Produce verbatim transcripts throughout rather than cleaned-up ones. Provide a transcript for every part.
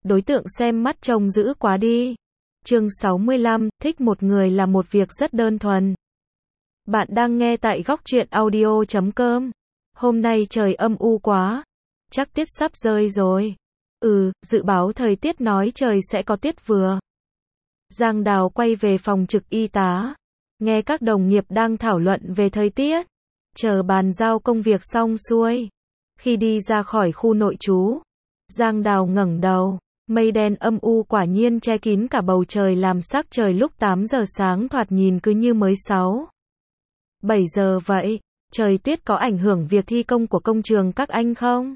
đối tượng xem mắt trông dữ quá đi. Chương sáu mươi lăm, thích một người là một việc rất đơn thuần. Bạn đang nghe tại góc truyện audio chấm com. Hôm nay trời âm u quá. Chắc tiết sắp rơi rồi. Ừ, dự báo thời tiết nói trời sẽ có tiết vừa. Giang Đào quay về phòng trực y tá. Nghe các đồng nghiệp đang thảo luận về thời tiết. Chờ bàn giao công việc xong xuôi. Khi đi ra khỏi khu nội trú, Giang Đào ngẩng đầu. Mây đen âm u quả nhiên che kín cả bầu trời làm sắc trời lúc tám giờ sáng thoạt nhìn cứ như mới sáu, bảy giờ vậy. Trời tuyết có ảnh hưởng việc thi công của công trường các anh không?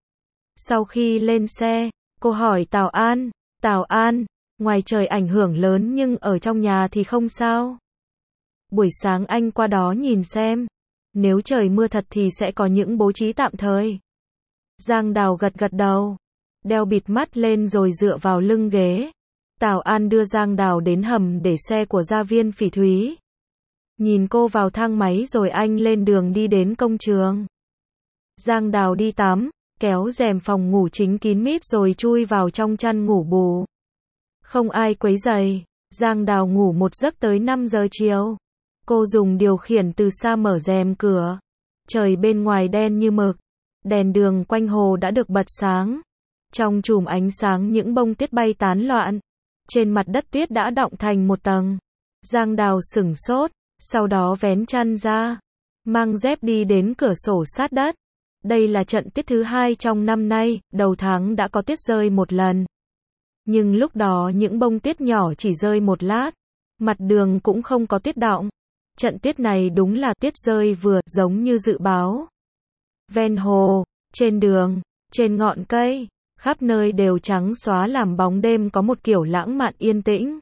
Sau khi lên xe, cô hỏi Tào An. Tào An, ngoài trời ảnh hưởng lớn nhưng ở trong nhà thì không sao. Buổi sáng anh qua đó nhìn xem. Nếu trời mưa thật thì sẽ có những bố trí tạm thời. Giang Đào gật gật đầu. Đeo bịt mắt lên rồi dựa vào lưng ghế. Tào An đưa Giang Đào đến hầm để xe của gia viên Phỉ Thúy. Nhìn cô vào thang máy rồi anh lên đường đi đến công trường. Giang Đào đi tắm, kéo rèm phòng ngủ chính kín mít rồi chui vào trong chăn ngủ bù. Không ai quấy rầy, Giang Đào ngủ một giấc tới năm giờ chiều. Cô dùng điều khiển từ xa mở rèm cửa. Trời bên ngoài đen như mực. Đèn đường quanh hồ đã được bật sáng. Trong chùm ánh sáng những bông tuyết bay tán loạn. Trên mặt đất tuyết đã đọng thành một tầng. Giang Đào sửng sốt, sau đó vén chăn ra. Mang dép đi đến cửa sổ sát đất. Đây là trận tuyết thứ hai trong năm nay, đầu tháng đã có tuyết rơi một lần. Nhưng lúc đó những bông tuyết nhỏ chỉ rơi một lát. Mặt đường cũng không có tuyết đọng. Trận tuyết này đúng là tuyết rơi vừa, giống như dự báo. Ven hồ, trên đường, trên ngọn cây, khắp nơi đều trắng xóa làm bóng đêm có một kiểu lãng mạn yên tĩnh.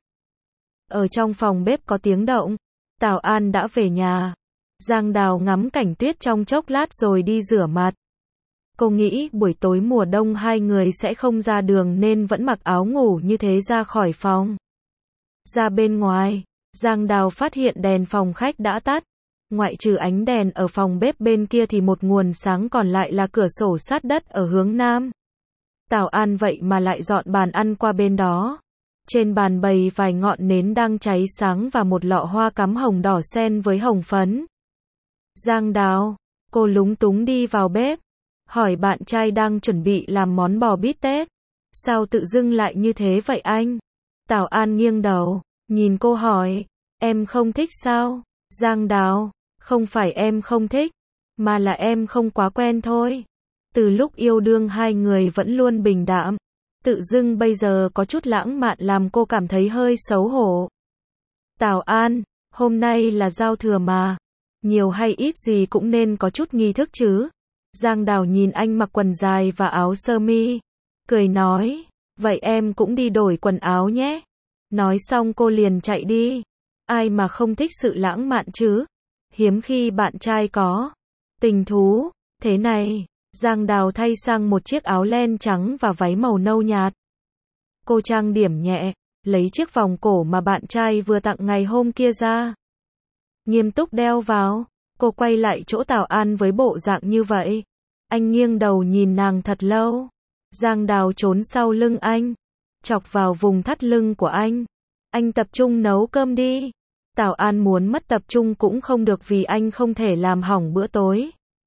Ở trong phòng bếp có tiếng động. Tào An đã về nhà. Giang Đào ngắm cảnh tuyết trong chốc lát rồi đi rửa mặt. Cô nghĩ buổi tối mùa đông hai người sẽ không ra đường nên vẫn mặc áo ngủ như thế ra khỏi phòng. Ra bên ngoài, Giang Đào phát hiện đèn phòng khách đã tắt. Ngoại trừ ánh đèn ở phòng bếp bên kia thì một nguồn sáng còn lại là cửa sổ sát đất ở hướng nam. Tào An vậy mà lại dọn bàn ăn qua bên đó. Trên bàn bày vài ngọn nến đang cháy sáng và một lọ hoa cắm hồng đỏ xen với hồng phấn. Giang Đào, cô lúng túng đi vào bếp. Hỏi bạn trai đang chuẩn bị làm món bò bít tết. Sao tự dưng lại như thế vậy anh? Tào An nghiêng đầu, nhìn cô hỏi. Em không thích sao? Giang Đào, không phải em không thích, mà là em không quá quen thôi. Từ lúc yêu đương hai người vẫn luôn bình đạm. Tự dưng bây giờ có chút lãng mạn làm cô cảm thấy hơi xấu hổ. Tào An, hôm nay là giao thừa mà. Nhiều hay ít gì cũng nên có chút nghi thức chứ. Giang Đào nhìn anh mặc quần dài và áo sơ mi. Cười nói, vậy em cũng đi đổi quần áo nhé. Nói xong cô liền chạy đi. Ai mà không thích sự lãng mạn chứ. Hiếm khi bạn trai có tình thú. Thế này, Giang Đào thay sang một chiếc áo len trắng và váy màu nâu nhạt. Cô trang điểm nhẹ, lấy chiếc vòng cổ mà bạn trai vừa tặng ngày hôm kia ra. Nghiêm túc đeo vào. Cô quay lại chỗ Tào An với bộ dạng như vậy. Anh nghiêng đầu nhìn nàng thật lâu. Giang Đào trốn sau lưng anh, chọc vào vùng thắt lưng của anh. Anh tập trung nấu cơm đi. Tào An muốn mất tập trung cũng không được vì anh không thể làm hỏng bữa tối.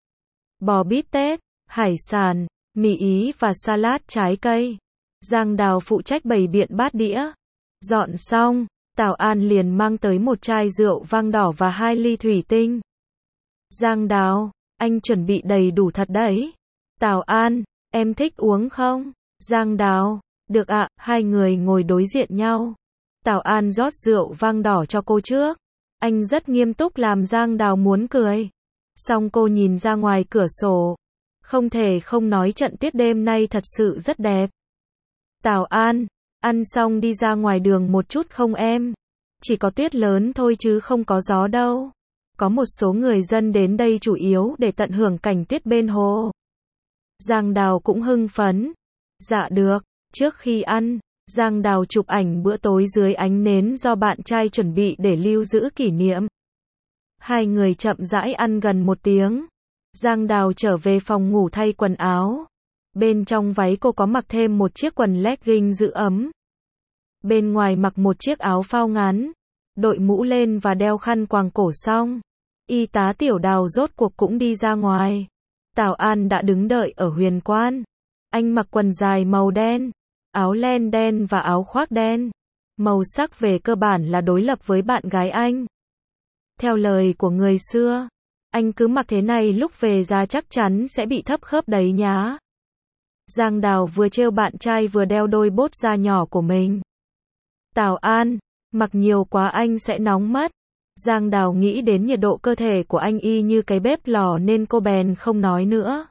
Bò bít tết, hải sản, mì Ý và salad trái cây. Giang Đào phụ trách bày biện bát đĩa. Dọn xong, Tào An liền mang tới một chai rượu vang đỏ và hai ly thủy tinh. Giang Đào, anh chuẩn bị đầy đủ thật đấy. Tào An, em thích uống không? Giang Đào, được ạ. Hai người ngồi đối diện nhau. Tào An rót rượu vang đỏ cho cô trước. Anh rất nghiêm túc làm Giang Đào muốn cười. Xong cô nhìn ra ngoài cửa sổ. Không thể không nói trận tuyết đêm nay thật sự rất đẹp. Tào An, ăn xong đi ra ngoài đường một chút không em? Chỉ có tuyết lớn thôi chứ không có gió đâu. Có một số người dân đến đây chủ yếu để tận hưởng cảnh tuyết bên hồ. Giang Đào cũng hưng phấn. Dạ được. Trước khi ăn, Giang Đào chụp ảnh bữa tối dưới ánh nến do bạn trai chuẩn bị để lưu giữ kỷ niệm. Hai người chậm rãi ăn gần một tiếng. Giang Đào trở về phòng ngủ thay quần áo. Bên trong váy cô có mặc thêm một chiếc quần legging giữ ấm. Bên ngoài mặc một chiếc áo phao ngắn, đội mũ lên và đeo khăn quàng cổ xong. Y tá Tiểu Đào rốt cuộc cũng đi ra ngoài. Tào An đã đứng đợi ở huyền quan. Anh mặc quần dài màu đen, áo len đen và áo khoác đen. Màu sắc về cơ bản là đối lập với bạn gái anh. Theo lời của người xưa, anh cứ mặc thế này lúc về già chắc chắn sẽ bị thấp khớp đấy nhá. Giang Đào vừa trêu bạn trai vừa đeo đôi bốt da nhỏ của mình. Tào An, mặc nhiều quá anh sẽ nóng mất. Giang Đào nghĩ đến nhiệt độ cơ thể của anh y như cái bếp lò nên cô bèn không nói nữa.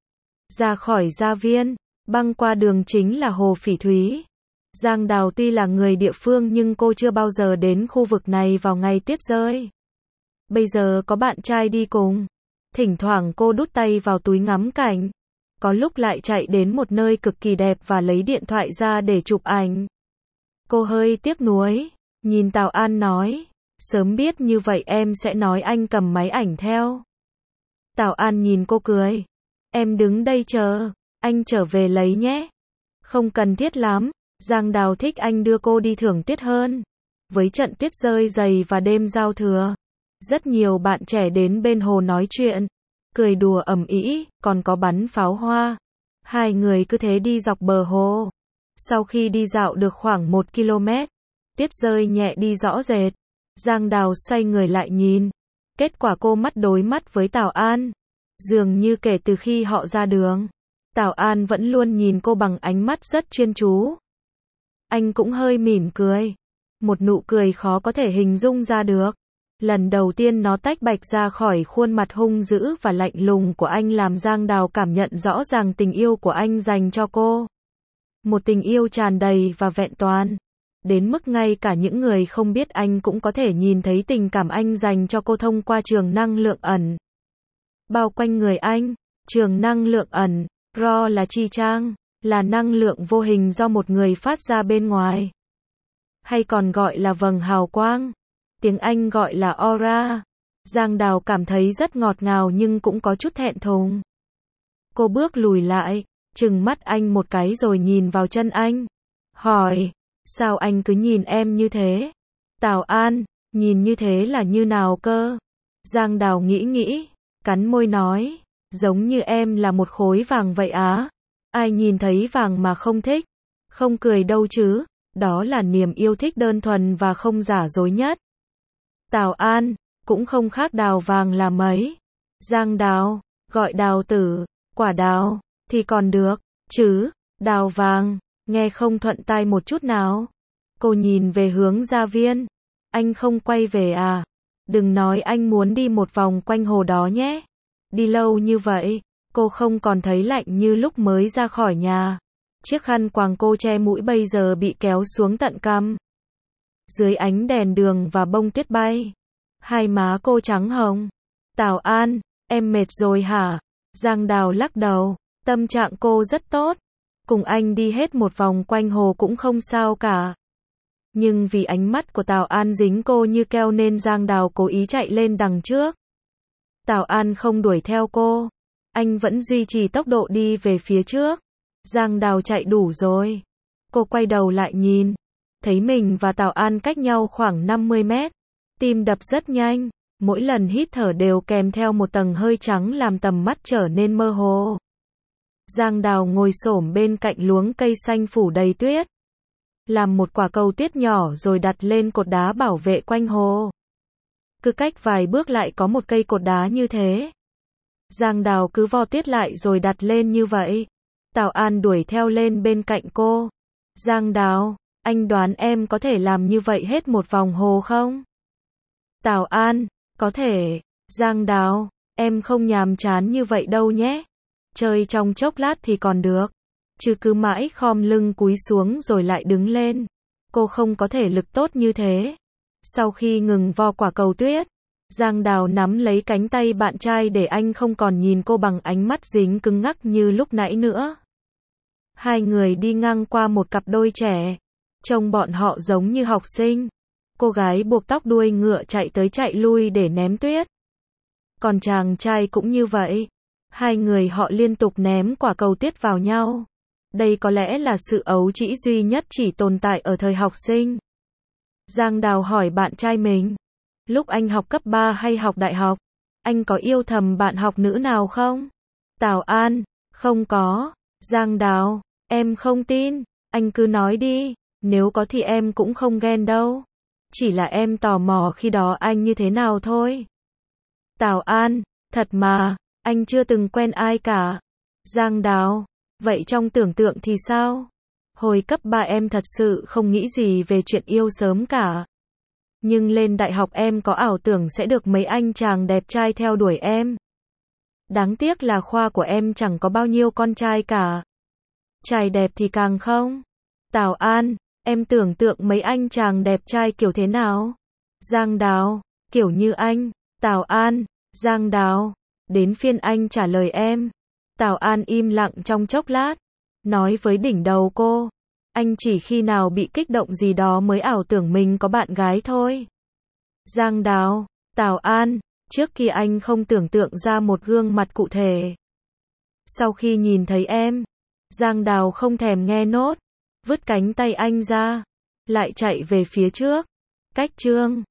Ra khỏi gia viên, băng qua đường chính là Hồ Phỉ Thúy. Giang Đào tuy là người địa phương nhưng cô chưa bao giờ đến khu vực này vào ngày tuyết rơi. Bây giờ có bạn trai đi cùng. Thỉnh thoảng cô đút tay vào túi ngắm cảnh. Có lúc lại chạy đến một nơi cực kỳ đẹp và lấy điện thoại ra để chụp ảnh. Cô hơi tiếc nuối, nhìn Tào An nói, sớm biết như vậy em sẽ nói anh cầm máy ảnh theo. Tào An nhìn cô cười, em đứng đây chờ, anh trở về lấy nhé. Không cần thiết lắm, Giang Đào thích anh đưa cô đi thưởng tuyết hơn. Với trận tuyết rơi dày và đêm giao thừa, rất nhiều bạn trẻ đến bên hồ nói chuyện, cười đùa ầm ĩ, còn có bắn pháo hoa. Hai người cứ thế đi dọc bờ hồ. Sau khi đi dạo được khoảng một ki lô mét, tuyết rơi nhẹ đi rõ rệt. Giang Đào xoay người lại nhìn. Kết quả cô mắt đối mắt với Tào An. Dường như kể từ khi họ ra đường, Tào An vẫn luôn nhìn cô bằng ánh mắt rất chuyên chú. Anh cũng hơi mỉm cười. Một nụ cười khó có thể hình dung ra được. Lần đầu tiên nó tách bạch ra khỏi khuôn mặt hung dữ và lạnh lùng của anh làm Giang Đào cảm nhận rõ ràng tình yêu của anh dành cho cô. Một tình yêu tràn đầy và vẹn toàn. Đến mức ngay cả những người không biết anh cũng có thể nhìn thấy tình cảm anh dành cho cô thông qua trường năng lượng ẩn. Bao quanh người anh, trường năng lượng ẩn, Ro là chi trang, là năng lượng vô hình do một người phát ra bên ngoài. Hay còn gọi là vầng hào quang. Tiếng Anh gọi là aura. Giang Đào cảm thấy rất ngọt ngào nhưng cũng có chút thẹn thùng. Cô bước lùi lại, trừng mắt anh một cái rồi nhìn vào chân anh. Hỏi, sao anh cứ nhìn em như thế? Tào An, nhìn như thế là như nào cơ? Giang Đào nghĩ nghĩ, cắn môi nói, giống như em là một khối vàng vậy á. Ai nhìn thấy vàng mà không thích? Không cười đâu chứ, đó là niềm yêu thích đơn thuần và không giả dối nhất. Tào An, cũng không khác đào vàng là mấy. Giang Đào, gọi đào tử, quả đào, thì còn được, chứ, đào vàng, nghe không thuận tai một chút nào. Cô nhìn về hướng gia viên. Anh không quay về à? Đừng nói anh muốn đi một vòng quanh hồ đó nhé. Đi lâu như vậy, cô không còn thấy lạnh như lúc mới ra khỏi nhà. Chiếc khăn quàng cô che mũi bây giờ bị kéo xuống tận cằm. Dưới ánh đèn đường và bông tuyết bay, hai má cô trắng hồng. Tào An, em mệt rồi hả? Giang Đào lắc đầu, tâm trạng cô rất tốt. Cùng anh đi hết một vòng quanh hồ cũng không sao cả. Nhưng vì ánh mắt của Tào An dính cô như keo nên Giang Đào cố ý chạy lên đằng trước. Tào An không đuổi theo cô. Anh vẫn duy trì tốc độ đi về phía trước. Giang Đào chạy đủ rồi. Cô quay đầu lại nhìn. Thấy mình và Tào An cách nhau khoảng năm mươi mét. Tim đập rất nhanh. Mỗi lần hít thở đều kèm theo một tầng hơi trắng làm tầm mắt trở nên mơ hồ. Giang Đào ngồi xổm bên cạnh luống cây xanh phủ đầy tuyết. Làm một quả cầu tuyết nhỏ rồi đặt lên cột đá bảo vệ quanh hồ. Cứ cách vài bước lại có một cây cột đá như thế. Giang Đào cứ vo tuyết lại rồi đặt lên như vậy. Tào An đuổi theo lên bên cạnh cô. Giang Đào, anh đoán em có thể làm như vậy hết một vòng hồ không? Tào An, có thể. Giang Đào, em không nhàm chán như vậy đâu nhé. Chơi trong chốc lát thì còn được. Chứ cứ mãi khom lưng cúi xuống rồi lại đứng lên. Cô không có thể lực tốt như thế. Sau khi ngừng vo quả cầu tuyết, Giang Đào nắm lấy cánh tay bạn trai để anh không còn nhìn cô bằng ánh mắt dính cứng ngắc như lúc nãy nữa. Hai người đi ngang qua một cặp đôi trẻ. Trông bọn họ giống như học sinh. Cô gái buộc tóc đuôi ngựa chạy tới chạy lui để ném tuyết. Còn chàng trai cũng như vậy. Hai người họ liên tục ném quả cầu tuyết vào nhau. Đây có lẽ là sự ấu trĩ duy nhất chỉ tồn tại ở thời học sinh. Giang Đào hỏi bạn trai mình. Lúc anh học cấp ba hay học đại học, anh có yêu thầm bạn học nữ nào không? Tào An, không có. Giang Đào, em không tin, anh cứ nói đi, nếu có thì em cũng không ghen đâu. Chỉ là em tò mò khi đó anh như thế nào thôi. Tào An, thật mà, anh chưa từng quen ai cả. Giang Đào, vậy trong tưởng tượng thì sao? Hồi cấp ba em thật sự không nghĩ gì về chuyện yêu sớm cả. Nhưng lên đại học em có ảo tưởng sẽ được mấy anh chàng đẹp trai theo đuổi em. Đáng tiếc là khoa của em chẳng có bao nhiêu con trai cả. Trai đẹp thì càng không. Tào An, em tưởng tượng mấy anh chàng đẹp trai kiểu thế nào? Giang Đào, kiểu như anh. Tào An, Giang Đào, đến phiên anh trả lời em. Tào An im lặng trong chốc lát, nói với đỉnh đầu cô, anh chỉ khi nào bị kích động gì đó mới ảo tưởng mình có bạn gái thôi. Giang Đào, Tào An, trước kia anh không tưởng tượng ra một gương mặt cụ thể. Sau khi nhìn thấy em, Giang Đào không thèm nghe nốt, vứt cánh tay anh ra, lại chạy về phía trước. Cách chương